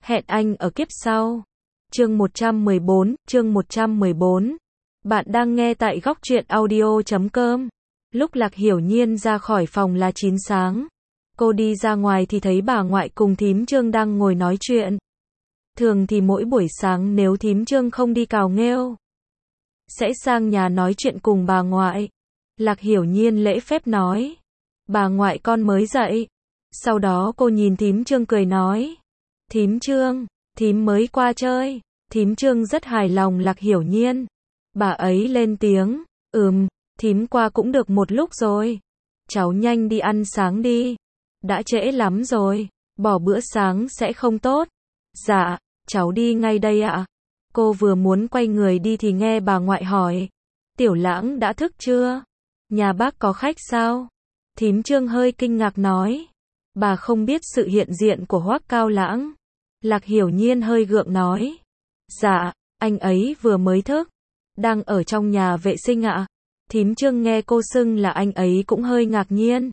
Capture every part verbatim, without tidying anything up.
Hẹn anh ở kiếp sau. Chương một trăm mười bốn, chương một trăm mười bốn. Bạn đang nghe tại góc truyện audio chấm com. Lúc Lạc Hiểu Nhiên ra khỏi phòng là chín sáng. Cô đi ra ngoài thì thấy bà ngoại cùng thím Trương đang ngồi nói chuyện. Thường thì mỗi buổi sáng nếu thím Trương không đi cào nghêu, sẽ sang nhà nói chuyện cùng bà ngoại. Lạc Hiểu Nhiên lễ phép nói: bà ngoại con mới dậy. Sau đó cô nhìn thím Trương cười nói: thím Trương, thím mới qua chơi. Thím Trương rất hài lòng Lạc Hiểu Nhiên. Bà ấy lên tiếng: ừm, thím qua cũng được một lúc rồi. Cháu nhanh đi ăn sáng đi. Đã trễ lắm rồi, bỏ bữa sáng sẽ không tốt. Dạ, cháu đi ngay đây ạ. Cô vừa muốn quay người đi thì nghe bà ngoại hỏi: Tiểu Lãng đã thức chưa? Nhà bác có khách sao? Thím Trương hơi kinh ngạc nói: bà không biết sự hiện diện của Hoắc Cao Lãng. Lạc Hiểu Nhiên hơi gượng nói: dạ, anh ấy vừa mới thức, đang ở trong nhà vệ sinh ạ. Thím Trương nghe cô xưng là anh ấy cũng hơi ngạc nhiên.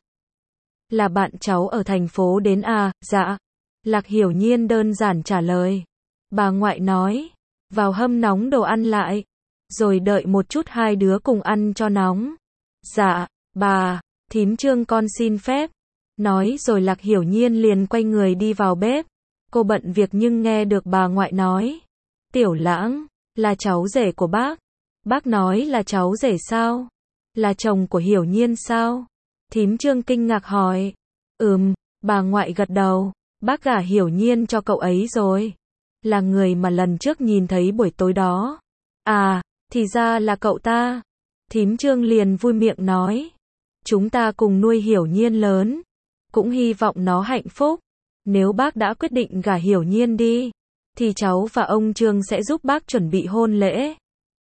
Là bạn cháu ở thành phố đến à? Dạ. Lạc Hiểu Nhiên đơn giản trả lời. Bà ngoại nói: vào hâm nóng đồ ăn lại, rồi đợi một chút hai đứa cùng ăn cho nóng. Dạ, bà. Thím Trương con xin phép. Nói rồi Lạc Hiểu Nhiên liền quay người đi vào bếp. Cô bận việc nhưng nghe được bà ngoại nói: Tiểu Lãng, là cháu rể của bác. Bác nói là cháu rể sao? Là chồng của Hiểu Nhiên sao? Thím Trương kinh ngạc hỏi. Ừm, bà ngoại gật đầu. Bác gả Hiểu Nhiên cho cậu ấy rồi. Là người mà lần trước nhìn thấy buổi tối đó. À, thì ra là cậu ta. Thím Trương liền vui miệng nói: chúng ta cùng nuôi Hiểu Nhiên lớn, cũng hy vọng nó hạnh phúc. Nếu bác đã quyết định gả Hiểu Nhiên đi, thì cháu và ông Trương sẽ giúp bác chuẩn bị hôn lễ,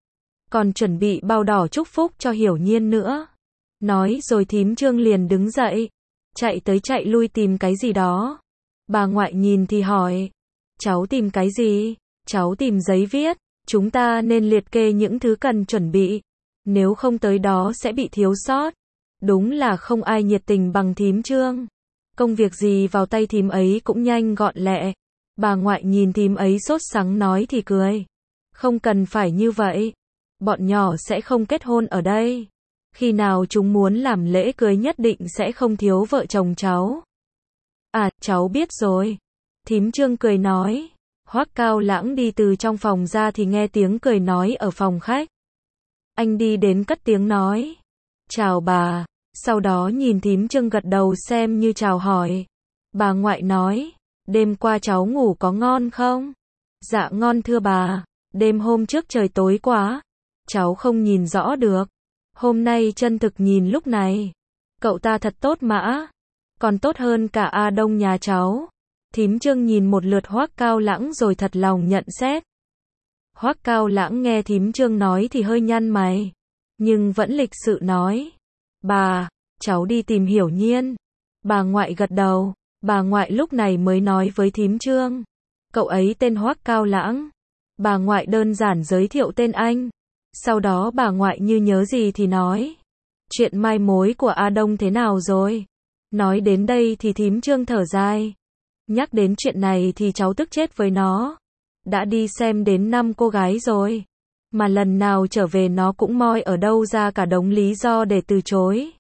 còn chuẩn bị bao đỏ chúc phúc cho Hiểu Nhiên nữa. Nói rồi thím Trương liền đứng dậy, chạy tới chạy lui tìm cái gì đó. Bà ngoại nhìn thì hỏi: cháu tìm cái gì? Cháu tìm giấy viết. Chúng ta nên liệt kê những thứ cần chuẩn bị, nếu không tới đó sẽ bị thiếu sót. Đúng là không ai nhiệt tình bằng thím Trương. Công việc gì vào tay thím ấy cũng nhanh gọn lẹ. Bà ngoại nhìn thím ấy sốt sắng nói thì cười. Không cần phải như vậy. Bọn nhỏ sẽ không kết hôn ở đây. Khi nào chúng muốn làm lễ cưới nhất định sẽ không thiếu vợ chồng cháu. À, cháu biết rồi. Thím Trương cười nói. Hoắc Cao Lãng đi từ trong phòng ra thì nghe tiếng cười nói ở phòng khách. Anh đi đến cất tiếng nói: chào bà. Sau đó nhìn thím Trương gật đầu xem như chào hỏi. Bà ngoại nói: đêm qua cháu ngủ có ngon không? Dạ ngon thưa bà. Đêm hôm trước trời tối quá, cháu không nhìn rõ được. Hôm nay chân thực nhìn lúc này, cậu ta thật tốt mà. Còn tốt hơn cả A Đông nhà cháu. Thím Trương nhìn một lượt Hoắc Cao Lãng rồi thật lòng nhận xét. Hoắc Cao Lãng nghe thím Trương nói thì hơi nhăn mày, nhưng vẫn lịch sự nói: bà, cháu đi tìm Hiểu Nhiên. Bà ngoại gật đầu. Bà ngoại lúc này mới nói với thím Trương: cậu ấy tên Hoắc Cao Lãng. Bà ngoại đơn giản giới thiệu tên anh. Sau đó bà ngoại như nhớ gì thì nói: chuyện mai mối của A Đông thế nào rồi? Nói đến đây thì thím Trương thở dài. Nhắc đến chuyện này thì cháu tức chết với nó. Đã đi xem đến năm cô gái rồi, mà lần nào trở về nó cũng moi ở đâu ra cả đống lý do để từ chối.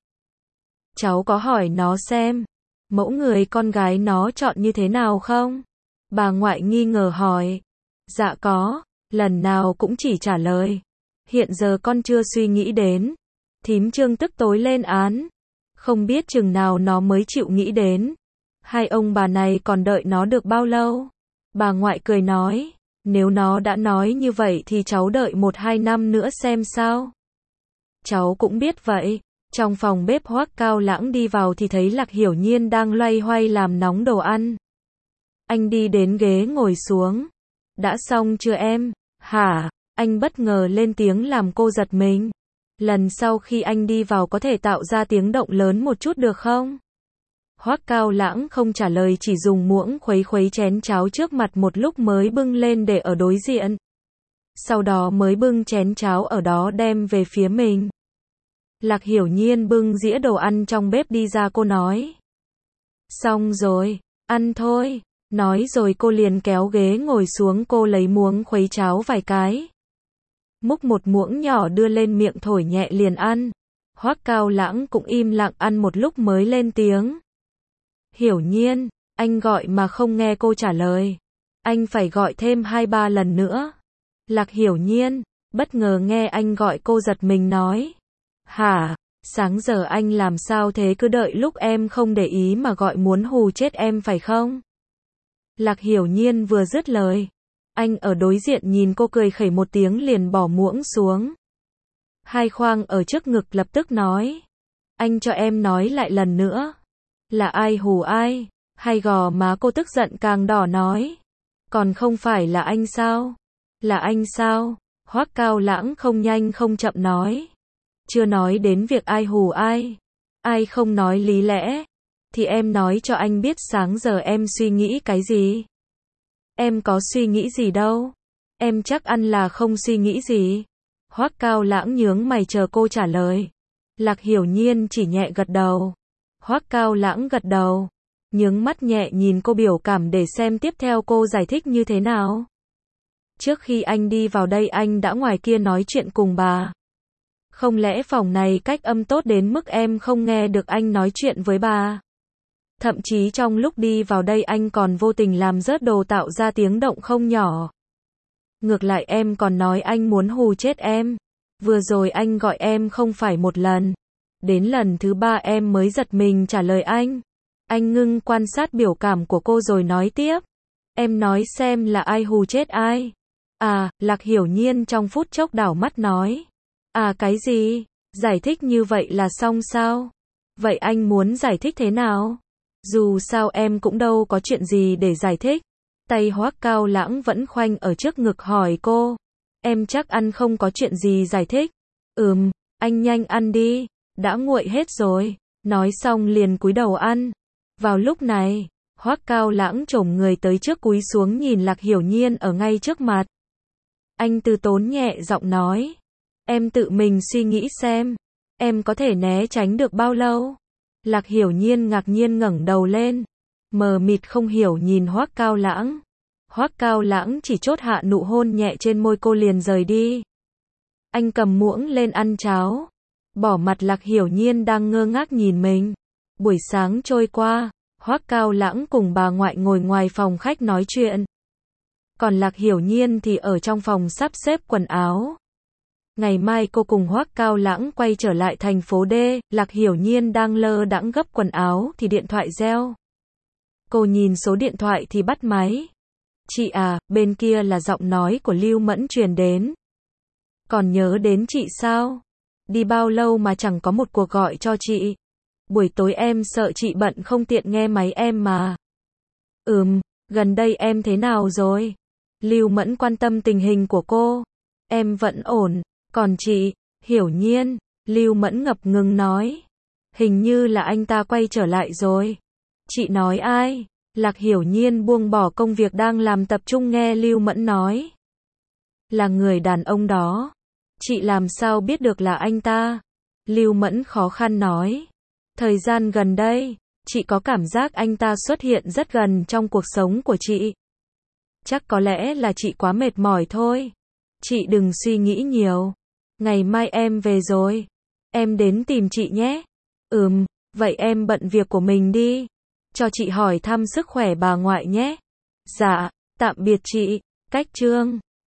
Cháu có hỏi nó xem mẫu người con gái nó chọn như thế nào không? Bà ngoại nghi ngờ hỏi. Dạ có, lần nào cũng chỉ trả lời: hiện giờ con chưa suy nghĩ đến. Thím Trương tức tối lên án. Không biết chừng nào nó mới chịu nghĩ đến. Hai ông bà này còn đợi nó được bao lâu? Bà ngoại cười nói: nếu nó đã nói như vậy thì cháu đợi một hai năm nữa xem sao. Cháu cũng biết vậy. Trong phòng bếp Hoắc Cao Lãng đi vào thì thấy Lạc Hiểu Nhiên đang loay hoay làm nóng đồ ăn. Anh đi đến ghế ngồi xuống. Đã xong chưa em? Hả? Anh bất ngờ lên tiếng làm cô giật mình. Lần sau khi anh đi vào có thể tạo ra tiếng động lớn một chút được không? Hoắc Cao Lãng không trả lời, chỉ dùng muỗng khuấy khuấy chén cháo trước mặt một lúc mới bưng lên để ở đối diện. Sau đó mới bưng chén cháo ở đó đem về phía mình. Lạc Hiểu Nhiên bưng dĩa đồ ăn trong bếp đi ra, cô nói: xong rồi, ăn thôi. Nói rồi cô liền kéo ghế ngồi xuống, cô lấy muỗng khuấy cháo vài cái. Múc một muỗng nhỏ đưa lên miệng thổi nhẹ liền ăn. Hoắc Cao Lãng cũng im lặng ăn một lúc mới lên tiếng. Hiểu Nhiên, anh gọi mà không nghe cô trả lời. Anh phải gọi thêm hai ba lần nữa. Lạc Hiểu Nhiên, bất ngờ nghe anh gọi cô giật mình nói. Hả, sáng giờ anh làm sao thế, cứ đợi lúc em không để ý mà gọi, muốn hù chết em phải không? Lạc Hiểu Nhiên vừa dứt lời, anh ở đối diện nhìn cô cười khẩy một tiếng liền bỏ muỗng xuống. Hai khoang ở trước ngực lập tức nói. Anh cho em nói lại lần nữa. Là ai hù ai? Hay gò má cô tức giận càng đỏ nói. Còn không phải là anh sao? Là anh sao? Hoắc Cao Lãng không nhanh không chậm nói. Chưa nói đến việc ai hù ai. Ai không nói lý lẽ. Thì em nói cho anh biết sáng giờ em suy nghĩ cái gì. Em có suy nghĩ gì đâu. Em chắc ăn là không suy nghĩ gì. Hoắc Cao Lãng nhướng mày chờ cô trả lời. Lạc Hiểu Nhiên chỉ nhẹ gật đầu. Hoắc Cao Lãng gật đầu, nhướng mắt nhẹ nhìn cô biểu cảm để xem tiếp theo cô giải thích như thế nào. Trước khi anh đi vào đây anh đã ngoài kia nói chuyện cùng bà. Không lẽ phòng này cách âm tốt đến mức em không nghe được anh nói chuyện với bà? Thậm chí trong lúc đi vào đây anh còn vô tình làm rớt đồ tạo ra tiếng động không nhỏ. Ngược lại em còn nói anh muốn hù chết em. Vừa rồi anh gọi em không phải một lần. Đến lần thứ ba em mới giật mình trả lời anh. Anh ngưng quan sát biểu cảm của cô rồi nói tiếp. Em nói xem là ai hù chết ai. À, Lạc Hiểu Nhiên trong phút chốc đảo mắt nói. À cái gì? Giải thích như vậy là xong sao? Vậy anh muốn giải thích thế nào? Dù sao em cũng đâu có chuyện gì để giải thích. Tay Hoắc Cao Lãng vẫn khoanh ở trước ngực hỏi cô. Em chắc ăn không có chuyện gì giải thích. Ừm, anh nhanh ăn đi. Đã nguội hết rồi. Nói xong liền cúi đầu ăn. Vào lúc này, Hoắc Cao Lãng chồm người tới trước cúi xuống nhìn Lạc Hiểu Nhiên ở ngay trước mặt. Anh từ tốn nhẹ giọng nói. Em tự mình suy nghĩ xem. Em có thể né tránh được bao lâu? Lạc Hiểu Nhiên ngạc nhiên ngẩng đầu lên. Mờ mịt không hiểu nhìn Hoắc Cao Lãng. Hoắc Cao Lãng chỉ chốt hạ nụ hôn nhẹ trên môi cô liền rời đi. Anh cầm muỗng lên ăn cháo. Bỏ mặt Lạc Hiểu Nhiên đang ngơ ngác nhìn mình. Buổi sáng trôi qua, Hoắc Cao Lãng cùng bà ngoại ngồi ngoài phòng khách nói chuyện. Còn Lạc Hiểu Nhiên thì ở trong phòng sắp xếp quần áo. Ngày mai cô cùng Hoắc Cao Lãng quay trở lại thành phố D, Lạc Hiểu Nhiên đang lơ đãng gấp quần áo thì điện thoại reo. Cô nhìn số điện thoại thì bắt máy. Chị à, bên kia là giọng nói của Lưu Mẫn truyền đến. Còn nhớ đến chị sao? Đi bao lâu mà chẳng có một cuộc gọi cho chị. Buổi tối em sợ chị bận không tiện nghe máy em mà. Ừm, gần đây em thế nào rồi? Lưu Mẫn quan tâm tình hình của cô. Em vẫn ổn, còn chị? Hiểu Nhiên, Lưu Mẫn ngập ngừng nói. Hình như là anh ta quay trở lại rồi. Chị nói ai? Lạc Hiểu Nhiên buông bỏ công việc đang làm tập trung nghe Lưu Mẫn nói. Là người đàn ông đó. Chị làm sao biết được là anh ta? Lưu Mẫn khó khăn nói. Thời gian gần đây, chị có cảm giác anh ta xuất hiện rất gần trong cuộc sống của chị. Chắc có lẽ là chị quá mệt mỏi thôi. Chị đừng suy nghĩ nhiều. Ngày mai em về rồi. Em đến tìm chị nhé. Ừm, vậy em bận việc của mình đi. Cho chị hỏi thăm sức khỏe bà ngoại nhé. Dạ, tạm biệt chị. Cách chương